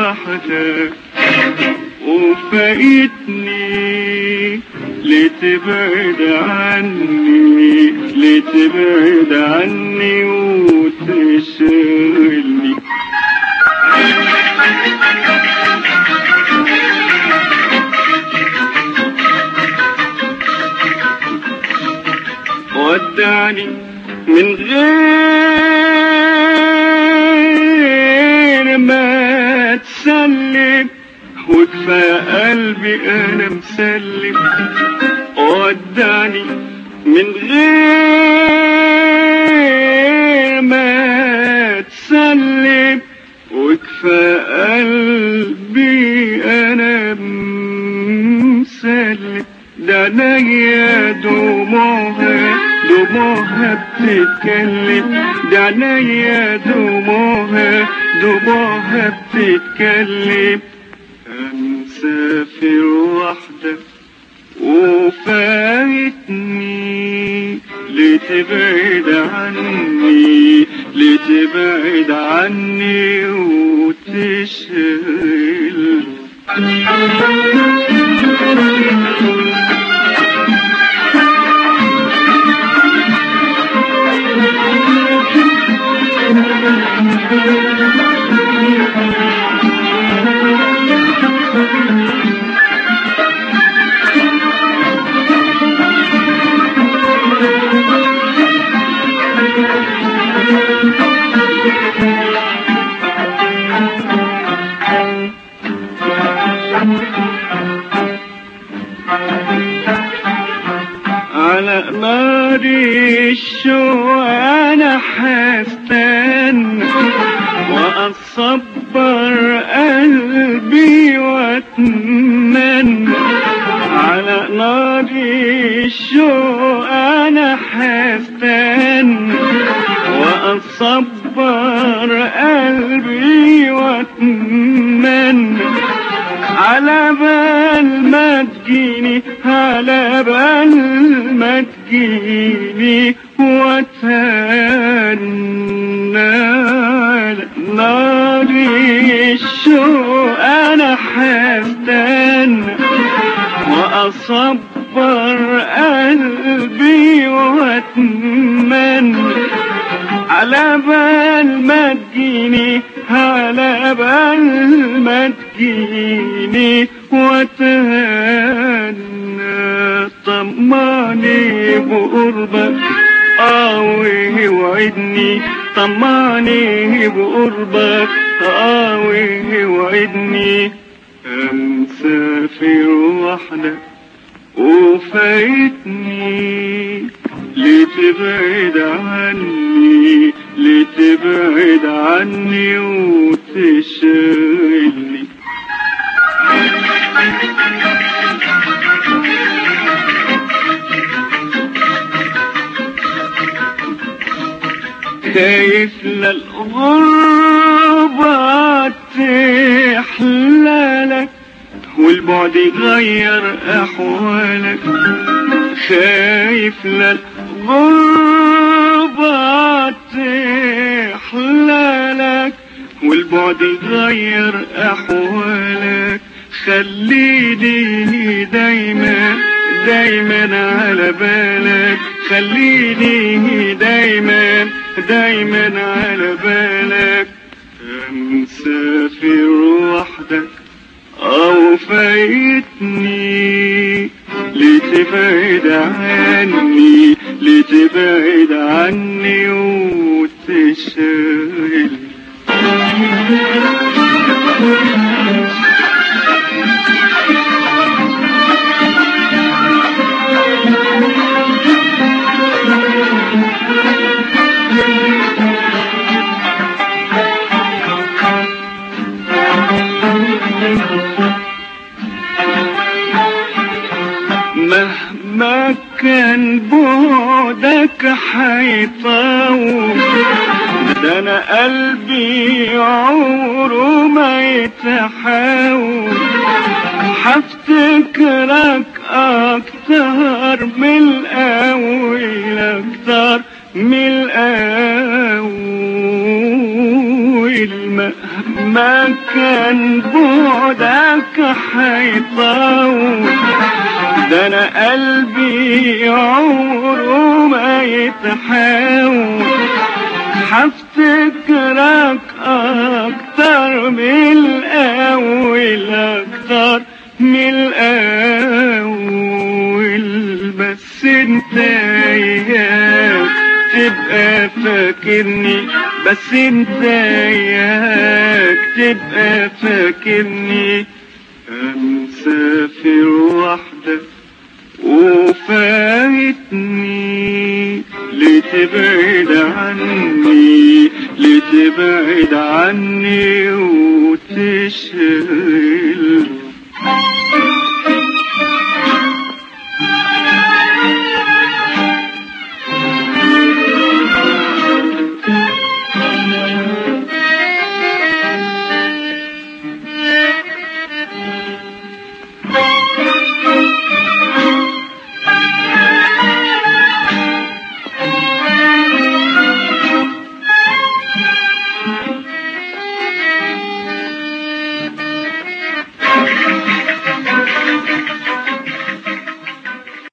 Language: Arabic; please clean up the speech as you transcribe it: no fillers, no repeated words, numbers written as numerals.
وحدك وفايتني لتبعد عني لتبعد عني وتشغلني. ودعني من غير ما تسلم وكفى قلبي انا مسلم. ودعني من غير ما تسلم وكفى قلبي انا مسلم. ده عينيا دموعها بتتكلم ده عينيا دموعها بتتكلم. مسافر وحدك وفايتني لتبعد عني وتشغل. على نار الشوق انا هستنى واصبر قلبي واتمنى. على نار الشوق انا هستنى واصبر قلبي واتمنى. على بال ما تجيني على بال ما تجيني واتهنى. نار الشوق انا هستنى واصبر قلبي واتمنى. على بال ما تجيني على بال ما تجيني واتهنى. طمعني بقربك وعدني طمعني بقربك وعدني. مسافر وحدك وفايتني لتبعد عني وتشغلني. خايف للغربة تحلالك والبعد يغير أحوالك. خايف للغربة تحلالك والبعد يغير أحوالك. خليني دايما على بالك خليني دايما على بالك. مسافر وحدك فايتني لتبعد عني وتشغل. مهما كان بعدك حيطول ده انا قلبي عمره ما يتحاول. حفتكرك اكتر من الاول اكتر من الاول. مهما كان بعدك حيطول. ده انا قلبي عمره ما يتحول، حفتكرك اكتر من الاول، اكتر من الاول. بس انت اياك تبقى فاكرني، بس انت اياك تبقى فاكرني. مسافر وحدك وفايتني، لتبعد عني، لتبعد عني وتشغل